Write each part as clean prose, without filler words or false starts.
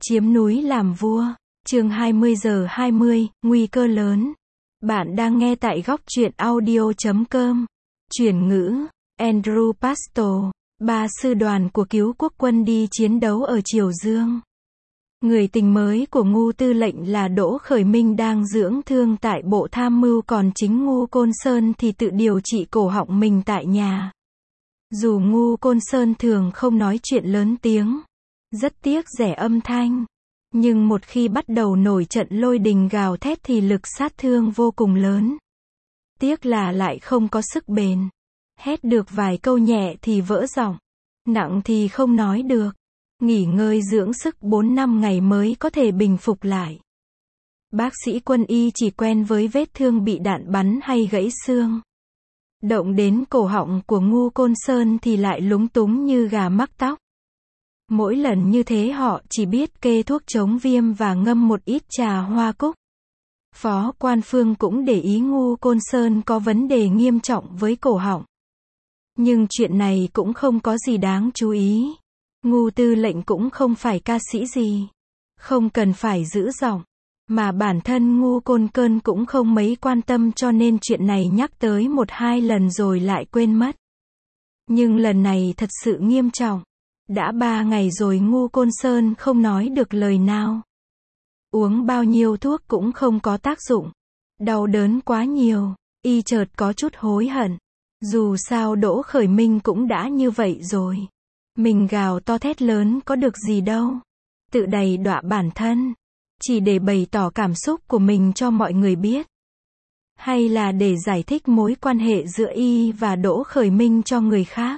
Chiếm núi làm vua. Chương 20:20, nguy cơ lớn. Bạn đang nghe tại góc truyện audio.com. Chuyển ngữ. Andrew Pastor, ba sư đoàn của cứu quốc quân đi chiến đấu ở Triều Dương. Người tình mới của Ngô Tư lệnh là Đỗ Khởi Minh đang dưỡng thương tại Bộ Tham mưu, còn chính Ngô Côn Sơn thì tự điều trị cổ họng mình tại nhà. Dù Ngô Côn Sơn thường không nói chuyện lớn tiếng, rất tiếc rẻ âm thanh, nhưng một khi bắt đầu nổi trận lôi đình gào thét thì lực sát thương vô cùng lớn. Tiếc là lại không có sức bền. Hét được vài câu nhẹ thì vỡ giọng, nặng thì không nói được. Nghỉ ngơi dưỡng sức 4-5 ngày mới có thể bình phục lại. Bác sĩ quân y chỉ quen với vết thương bị đạn bắn hay gãy xương. Động đến cổ họng của Ngô Côn Sơn thì lại lúng túng như gà mắc tóc. Mỗi lần như thế họ chỉ biết kê thuốc chống viêm và ngâm một ít trà hoa cúc. Phó Quan Phương cũng để ý Ngô Côn Sơn có vấn đề nghiêm trọng với cổ họng. Nhưng chuyện này cũng không có gì đáng chú ý. Ngô Tư lệnh cũng không phải ca sĩ gì, không cần phải giữ giọng, mà bản thân Ngô Côn Cơn cũng không mấy quan tâm, cho nên chuyện này nhắc tới 1-2 lần rồi lại quên mất. Nhưng lần này thật sự nghiêm trọng. Đã 3 ngày rồi Ngô Côn Sơn không nói được lời nào. Uống bao nhiêu thuốc cũng không có tác dụng. Đau đớn quá nhiều, y chợt có chút hối hận. Dù sao Đỗ Khởi Minh cũng đã như vậy rồi. Mình gào to thét lớn có được gì đâu. Tự đầy đọa bản thân. Chỉ để bày tỏ cảm xúc của mình cho mọi người biết. Hay là để giải thích mối quan hệ giữa y và Đỗ Khởi Minh cho người khác.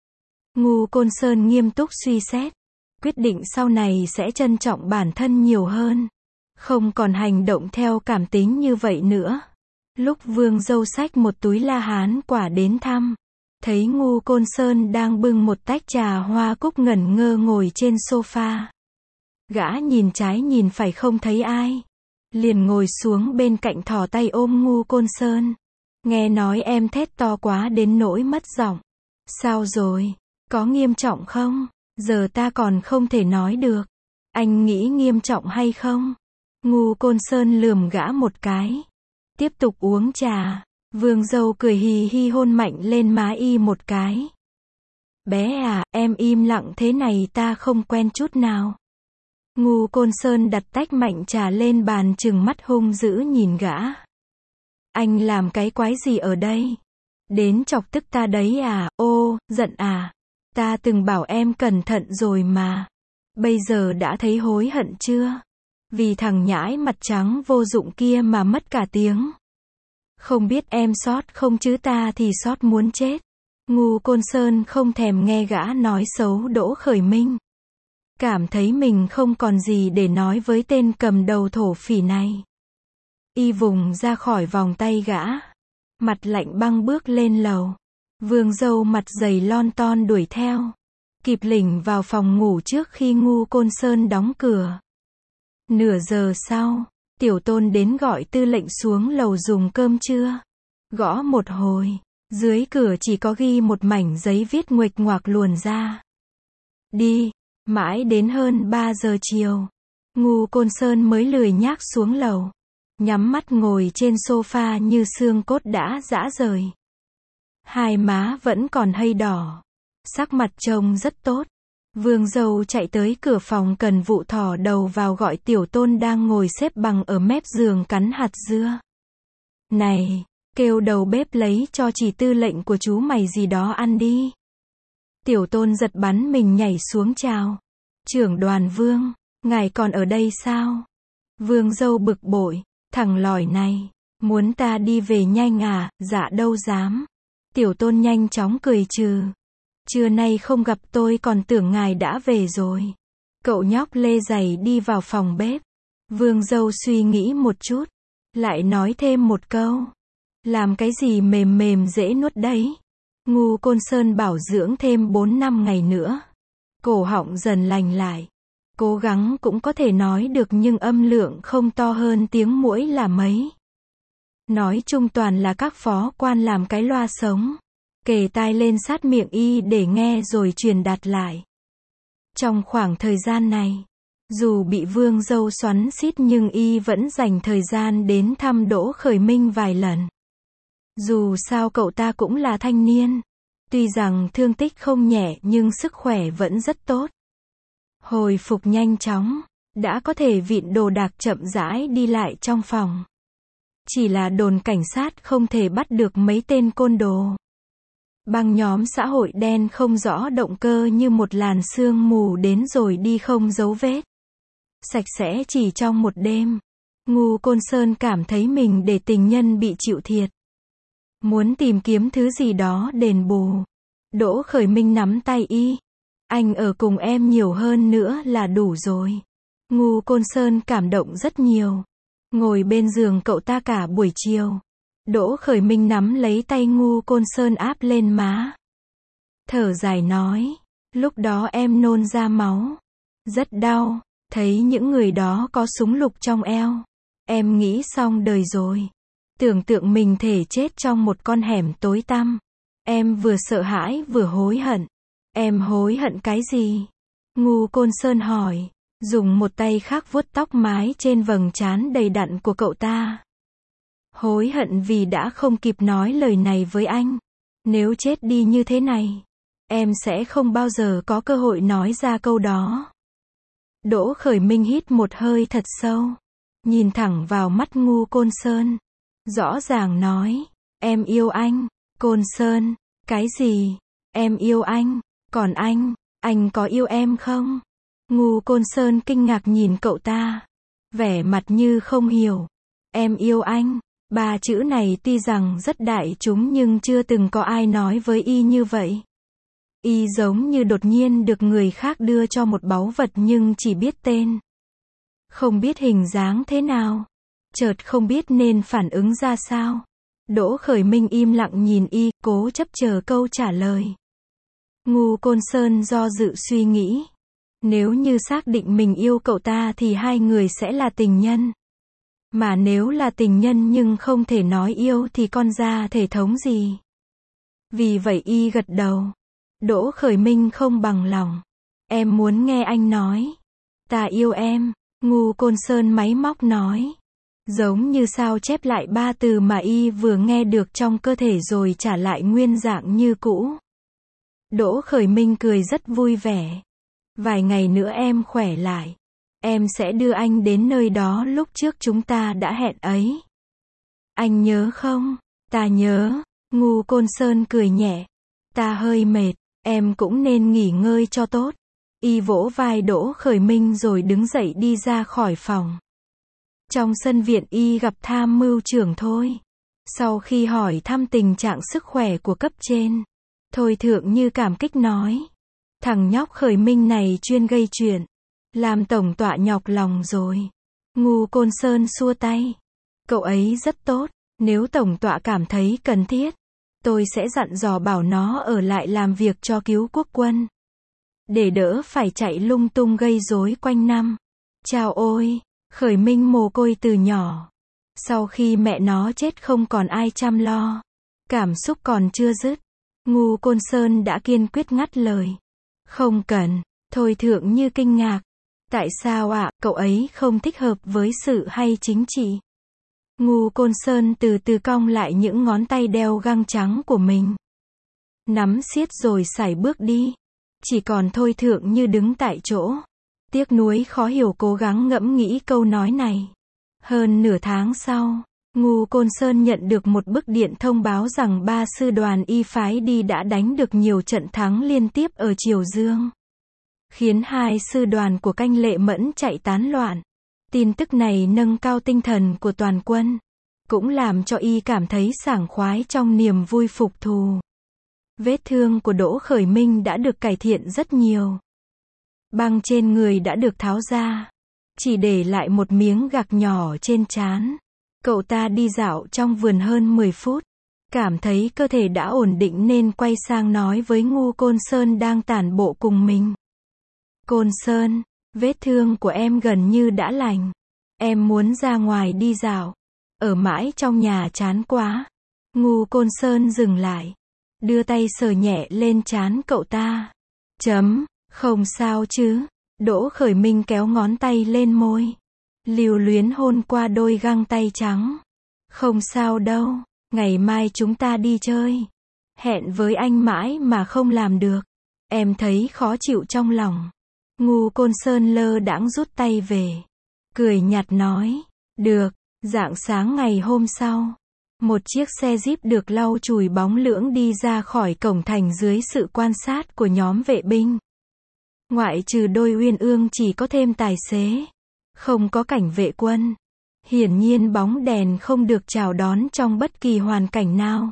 Ngô Côn Sơn nghiêm túc suy xét. Quyết định sau này sẽ trân trọng bản thân nhiều hơn. Không còn hành động theo cảm tính như vậy nữa. Lúc Vương Dâu xách một túi La Hán quả đến thăm, thấy Ngô Côn Sơn đang bưng một tách trà hoa cúc ngẩn ngơ ngồi trên sofa. Gã nhìn trái nhìn phải không thấy ai, liền ngồi xuống bên cạnh thò tay ôm Ngô Côn Sơn. Nghe nói em thét to quá đến nỗi mất giọng. Sao rồi? Có nghiêm trọng không? Giờ ta còn không thể nói được. Anh nghĩ nghiêm trọng hay không? Ngô Côn Sơn lườm gã một cái. Tiếp tục uống trà. Vương Dâu cười hì hì hôn mạnh lên má y một cái. Bé à, em im lặng thế này ta không quen chút nào. Ngô Côn Sơn đặt tách mạnh trà lên bàn, trừng mắt hung dữ nhìn gã. Anh làm cái quái gì ở đây? Đến chọc tức ta đấy à? Ô, giận à? Ta từng bảo em cẩn thận rồi mà. Bây giờ đã thấy hối hận chưa? Vì thằng nhãi mặt trắng vô dụng kia mà mất cả tiếng. Không biết em sót không chứ ta thì sót muốn chết. Ngô Côn Sơn không thèm nghe gã nói xấu Đỗ Khởi Minh. Cảm thấy mình không còn gì để nói với tên cầm đầu thổ phỉ này. Y vùng ra khỏi vòng tay gã. Mặt lạnh băng bước lên lầu. Vương Dâu mặt dày lon ton đuổi theo. Kịp lỉnh vào phòng ngủ trước khi Ngô Côn Sơn đóng cửa. Nửa giờ sau, Tiểu Tôn đến gọi Tư lệnh xuống lầu dùng cơm trưa. Gõ một hồi, dưới cửa chỉ có ghi một mảnh giấy viết nguệch ngoạc luồn ra. Đi. Mãi đến hơn 3 giờ chiều, Ngô Côn Sơn mới lười nhác xuống lầu. Nhắm mắt ngồi trên sofa như xương cốt đã rã rời. Hai má vẫn còn hơi đỏ. Sắc mặt trông rất tốt. Vương Dâu chạy tới cửa phòng cần vụ thò đầu vào gọi Tiểu Tôn đang ngồi xếp bằng ở mép giường cắn hạt dưa. Này, kêu đầu bếp lấy cho chỉ Tư lệnh của chú mày gì đó ăn đi. Tiểu Tôn giật bắn mình nhảy xuống chào. Trưởng đoàn Vương, ngài còn ở đây sao? Vương Dâu bực bội, thằng lỏi này, muốn ta đi về nhanh à? Dạ đâu dám. Tiểu Tôn nhanh chóng cười trừ. Trưa nay không gặp tôi còn tưởng ngài đã về rồi. Cậu nhóc lê giày đi vào phòng bếp. Vương Dâu suy nghĩ một chút, lại nói thêm một câu. Làm cái gì mềm mềm dễ nuốt đấy. Ngô Côn Sơn bảo dưỡng thêm 4-5 ngày nữa. Cổ họng dần lành lại. Cố gắng cũng có thể nói được nhưng âm lượng không to hơn tiếng muỗi là mấy. Nói chung toàn là các phó quan làm cái loa sống. Kề tai lên sát miệng y để nghe rồi truyền đạt lại. Trong khoảng thời gian này, Dù bị Vương dâu xoắn xít nhưng y vẫn dành thời gian đến thăm Đỗ Khởi Minh vài lần. Dù sao cậu ta cũng là thanh niên. Tuy rằng thương tích không nhẹ nhưng sức khỏe vẫn rất tốt. Hồi phục nhanh chóng, đã có thể vịn đồ đạc chậm rãi đi lại trong phòng. Chỉ là đồn cảnh sát không thể bắt được mấy tên côn đồ. Băng nhóm xã hội đen không rõ động cơ như một làn sương mù đến rồi đi không dấu vết. Sạch sẽ chỉ trong một đêm. Ngu Côn Sơn cảm thấy mình để tình nhân bị chịu thiệt. Muốn tìm kiếm thứ gì đó đền bù. Đỗ Khởi Minh nắm tay y. Anh ở cùng em nhiều hơn nữa là đủ rồi. Ngu Côn Sơn cảm động rất nhiều. Ngồi bên giường cậu ta cả buổi chiều. Đỗ Khởi Minh nắm lấy tay Ngu Côn Sơn áp lên má. Thở dài nói. Lúc đó em nôn ra máu. Rất đau. Thấy những người đó có súng lục trong eo. Em nghĩ xong đời rồi. Tưởng tượng mình thể chết trong một con hẻm tối tăm. Em vừa sợ hãi vừa hối hận. Em hối hận cái gì? Ngu Côn Sơn hỏi. Dùng một tay khác vuốt tóc mái trên vầng trán đầy đặn của cậu ta. Hối hận vì đã không kịp nói lời này với anh. Nếu chết đi như thế này, em sẽ không bao giờ có cơ hội nói ra câu đó. Đỗ Khởi Minh hít một hơi thật sâu. Nhìn thẳng vào mắt Ngu Côn Sơn. Rõ ràng nói. Em yêu anh. Côn Sơn. Cái gì? Em yêu anh. Còn anh có yêu em không? Ngu Côn Sơn kinh ngạc nhìn cậu ta. Vẻ mặt như không hiểu. Em yêu anh. Ba chữ này tuy rằng rất đại chúng nhưng chưa từng có ai nói với y như vậy. Y giống như đột nhiên được người khác đưa cho một báu vật nhưng chỉ biết tên. Không biết hình dáng thế nào. Chợt không biết nên phản ứng ra sao. Đỗ Khởi Minh im lặng nhìn y, cố chấp chờ câu trả lời. Ngu Côn Sơn do dự suy nghĩ. Nếu như xác định mình yêu cậu ta thì hai người sẽ là tình nhân. Mà nếu là tình nhân nhưng không thể nói yêu thì con ra thể thống gì. Vì vậy y gật đầu. Đỗ Khởi Minh không bằng lòng. Em muốn nghe anh nói. Ta yêu em. Ngu Côn Sơn máy móc nói. Giống như sao chép lại ba từ mà y vừa nghe được trong cơ thể rồi trả lại nguyên dạng như cũ. Đỗ Khởi Minh cười rất vui vẻ. Vài ngày nữa em khỏe lại. Em sẽ đưa anh đến nơi đó lúc trước chúng ta đã hẹn ấy. Anh nhớ không? Ta nhớ. Ngu Côn Sơn cười nhẹ. Ta hơi mệt. Em cũng nên nghỉ ngơi cho tốt. Y vỗ vai Đỗ Khởi Minh rồi đứng dậy đi ra khỏi phòng. Trong sân viện y gặp tham mưu trưởng Thôi. Sau khi hỏi thăm tình trạng sức khỏe của cấp trên, Thôi Thượng Như cảm kích nói. Thằng nhóc Khởi Minh này chuyên gây chuyện. Làm tổng tọa nhọc lòng rồi. Ngu Côn Sơn xua tay. Cậu ấy rất tốt. Nếu tổng tọa cảm thấy cần thiết, tôi sẽ dặn dò bảo nó ở lại làm việc cho cứu quốc quân. Để đỡ phải chạy lung tung gây rối quanh năm. Chao ôi, Khởi Minh mồ côi từ nhỏ. Sau khi mẹ nó chết không còn ai chăm lo. Cảm xúc còn chưa dứt. Ngu Côn Sơn đã kiên quyết ngắt lời. Không cần. Thôi Thượng Như kinh ngạc. Tại sao ạ, cậu ấy không thích hợp với sự hay chính trị? Ngu Côn Sơn từ từ cong lại những ngón tay đeo găng trắng của mình. Nắm siết rồi sải bước đi. Chỉ còn Thôi Thượng Như đứng tại chỗ. Tiếc nuối khó hiểu cố gắng ngẫm nghĩ câu nói này. Hơn nửa tháng sau, Ngu Côn Sơn nhận được một bức điện thông báo rằng 3 sư đoàn y phái đi đã đánh được nhiều trận thắng liên tiếp ở Triều Dương. Khiến 2 sư đoàn của Canh Lệ Mẫn chạy tán loạn. Tin tức này nâng cao tinh thần của toàn quân. Cũng làm cho y cảm thấy sảng khoái trong niềm vui phục thù. Vết thương của Đỗ Khởi Minh đã được cải thiện rất nhiều. Băng trên người đã được tháo ra. Chỉ để lại một miếng gạc nhỏ trên trán. Cậu ta đi dạo trong vườn hơn 10 phút. Cảm thấy cơ thể đã ổn định nên quay sang nói với Ngu Côn Sơn đang tản bộ cùng mình. Côn Sơn, vết thương của em gần như đã lành. Em muốn ra ngoài đi dạo. Ở mãi trong nhà chán quá. Ngu Côn Sơn dừng lại. Đưa tay sờ nhẹ lên trán cậu ta. Không sao chứ. Đỗ Khởi Minh kéo ngón tay lên môi. Lưu luyến hôn qua đôi găng tay trắng. Không sao đâu, ngày mai chúng ta đi chơi. Hẹn với anh mãi mà không làm được. Em thấy khó chịu trong lòng. Ngu Côn Sơn lơ đãng rút tay về. Cười nhạt nói. Được. Rạng sáng ngày hôm sau, một chiếc xe Jeep được lau chùi bóng lưỡng đi ra khỏi cổng thành dưới sự quan sát của nhóm vệ binh. Ngoại trừ đôi uyên ương chỉ có thêm tài xế. Không có cảnh vệ quân. Hiển nhiên bóng đèn không được chào đón trong bất kỳ hoàn cảnh nào.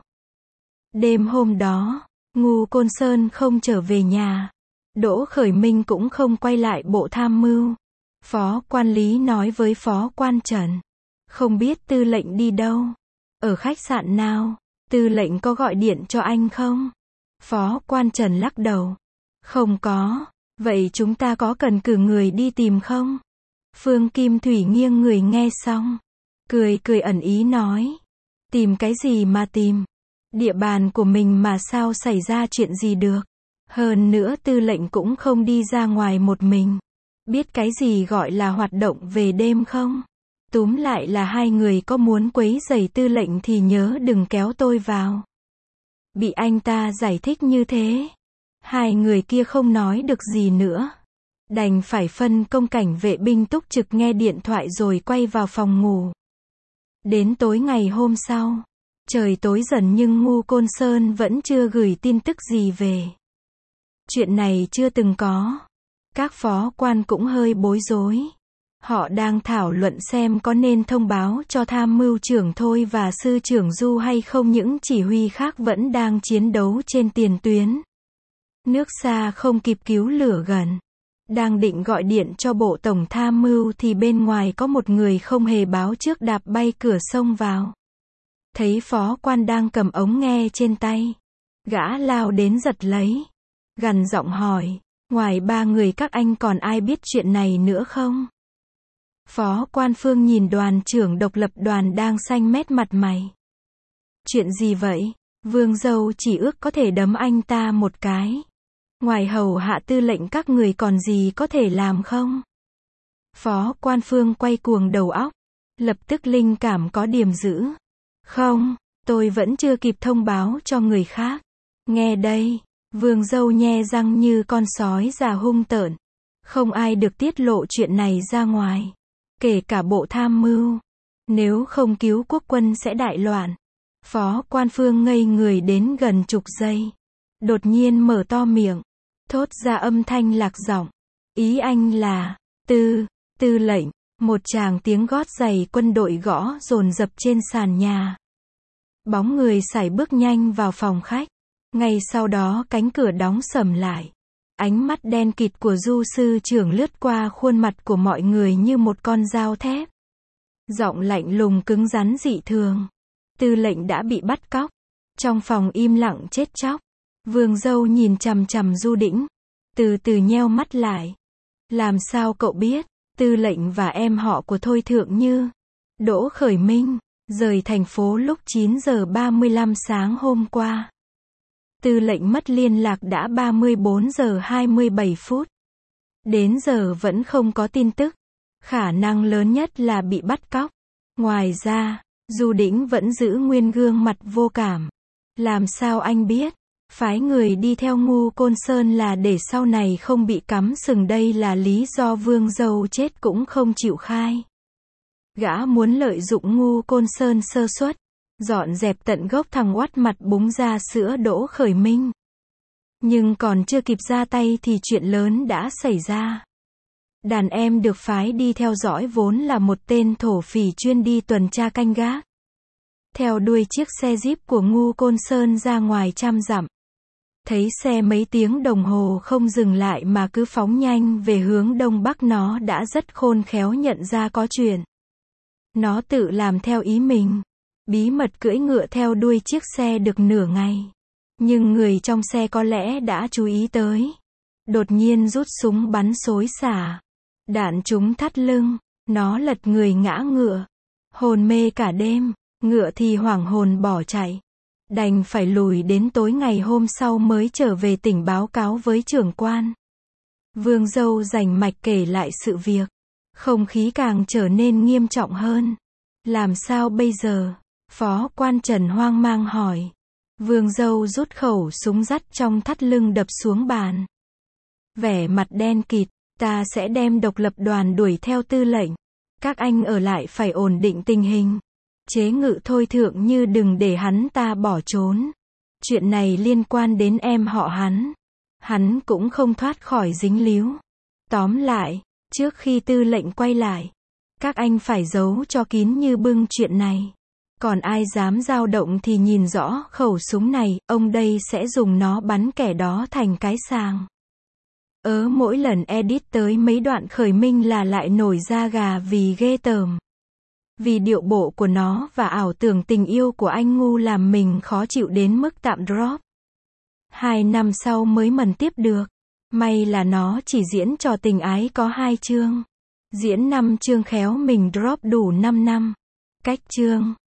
Đêm hôm đó, Ngu Côn Sơn không trở về nhà. Đỗ Khởi Minh cũng không quay lại bộ tham mưu. Phó quan Lý nói với phó quan Trần. Không biết tư lệnh đi đâu? Ở khách sạn nào? Tư lệnh có gọi điện cho anh không? Phó quan Trần lắc đầu. Không có. Vậy chúng ta có cần cử người đi tìm không? Phương Kim Thủy nghiêng người nghe xong. Cười ẩn ý nói. Tìm cái gì mà tìm? Địa bàn của mình mà sao xảy ra chuyện gì được? Hơn nữa tư lệnh cũng không đi ra ngoài một mình. Biết cái gì gọi là hoạt động về đêm không? Túm lại là hai người có muốn quấy rầy tư lệnh thì nhớ đừng kéo tôi vào. Bị anh ta giải thích như thế. Hai người kia không nói được gì nữa. Đành phải phân công cảnh vệ binh túc trực nghe điện thoại rồi quay vào phòng ngủ. Đến tối ngày hôm sau, trời tối dần nhưng Ngu Côn Sơn vẫn chưa gửi tin tức gì về. Chuyện này chưa từng có. Các phó quan cũng hơi bối rối. Họ đang thảo luận xem có nên thông báo cho tham mưu trưởng Thôi và sư trưởng Du hay không, những chỉ huy khác vẫn đang chiến đấu trên tiền tuyến. Nước xa không kịp cứu lửa gần. Đang định gọi điện cho bộ tổng tham mưu thì bên ngoài có một người không hề báo trước đạp bay cửa xông vào. Thấy phó quan đang cầm ống nghe trên tay. Gã lao đến giật lấy. Gằn giọng hỏi, ngoài ba người các anh còn ai biết chuyện này nữa không? Phó quan Phương nhìn đoàn trưởng độc lập đoàn đang xanh mét mặt mày. Chuyện gì vậy? Vương Dâu chỉ ước có thể đấm anh ta một cái. Ngoài hầu hạ tư lệnh các người còn gì có thể làm không? Phó quan Phương quay cuồng đầu óc. Lập tức linh cảm có điểm dữ. Không, tôi vẫn chưa kịp thông báo cho người khác. Nghe đây, Vương Dâu nhe răng như con sói già hung tợn. Không ai được tiết lộ chuyện này ra ngoài. Kể cả bộ tham mưu. Nếu không cứu quốc quân sẽ đại loạn. Phó quan Phương ngây người đến gần chục giây. Đột nhiên mở to miệng. Thốt ra âm thanh lạc giọng. Ý anh là, tư lệnh. Một tràng tiếng gót giày quân đội gõ dồn dập trên sàn nhà. Bóng người sải bước nhanh vào phòng khách. Ngay sau đó cánh cửa đóng sầm lại. Ánh mắt đen kịt của Du sư trưởng lướt qua khuôn mặt của mọi người như một con dao thép. Giọng lạnh lùng cứng rắn dị thường. Tư lệnh đã bị bắt cóc. Trong phòng im lặng chết chóc. Vương Dâu nhìn chằm chằm Du Đĩnh. Từ từ nheo mắt lại. Làm sao cậu biết? Tư lệnh và em họ của Thôi Thượng Như, Đỗ Khởi Minh, rời thành phố lúc 9 giờ 35 sáng hôm qua. Tư lệnh mất liên lạc đã 34 giờ 27 phút. Đến giờ vẫn không có tin tức. Khả năng lớn nhất là bị bắt cóc. Ngoài ra, Du Đĩnh vẫn giữ nguyên gương mặt vô cảm. Làm sao anh biết? Phái người đi theo Ngu Côn Sơn là để sau này không bị cắm sừng, đây là lý do Vương Dâu chết cũng không chịu khai. Gã muốn lợi dụng Ngu Côn Sơn sơ suất, dọn dẹp tận gốc thằng oắt mặt búng ra sữa Đỗ Khởi Minh. Nhưng còn chưa kịp ra tay thì chuyện lớn đã xảy ra. Đàn em được phái đi theo dõi vốn là một tên thổ phỉ chuyên đi tuần tra canh gác. Theo đuôi chiếc xe Jeep của Ngu Côn Sơn ra ngoài trăm dặm. Thấy xe mấy tiếng đồng hồ không dừng lại mà cứ phóng nhanh về hướng đông bắc, nó đã rất khôn khéo nhận ra có chuyện. Nó tự làm theo ý mình. Bí mật cưỡi ngựa theo đuôi chiếc xe được nửa ngày. Nhưng người trong xe có lẽ đã chú ý tới. Đột nhiên rút súng bắn xối xả. Đạn trúng thắt lưng. Nó lật người ngã ngựa. Hồn mê cả đêm. Ngựa thì hoảng hồn bỏ chạy. Đành phải lùi đến tối ngày hôm sau mới trở về tỉnh báo cáo với trưởng quan. Vương dâu rành mạch kể lại sự việc. Không khí càng trở nên nghiêm trọng hơn. Làm sao bây giờ? Phó quan Trần hoang mang hỏi. Vương dâu rút khẩu súng dắt trong thắt lưng đập xuống bàn. Vẻ mặt đen kịt, ta sẽ đem độc lập đoàn đuổi theo tư lệnh. Các anh ở lại phải ổn định tình hình. Chế ngự thôi thượng như đừng để hắn ta bỏ trốn. Chuyện này liên quan đến em họ hắn. Hắn cũng không thoát khỏi dính líu. Tóm lại, trước khi tư lệnh quay lại, các anh phải giấu cho kín như bưng chuyện này. Còn ai dám dao động thì nhìn rõ khẩu súng này, ông đây sẽ dùng nó bắn kẻ đó thành cái sàng. Mỗi lần edit tới mấy đoạn khởi minh là lại nổi da gà vì ghê tởm. Vì điệu bộ của nó và ảo tưởng tình yêu của anh ngu làm mình khó chịu đến mức tạm drop. 2 năm sau mới mần tiếp được. May là nó chỉ diễn trò tình ái có 2 chương. Diễn 5 chương khéo mình drop đủ 5 năm. Cách chương.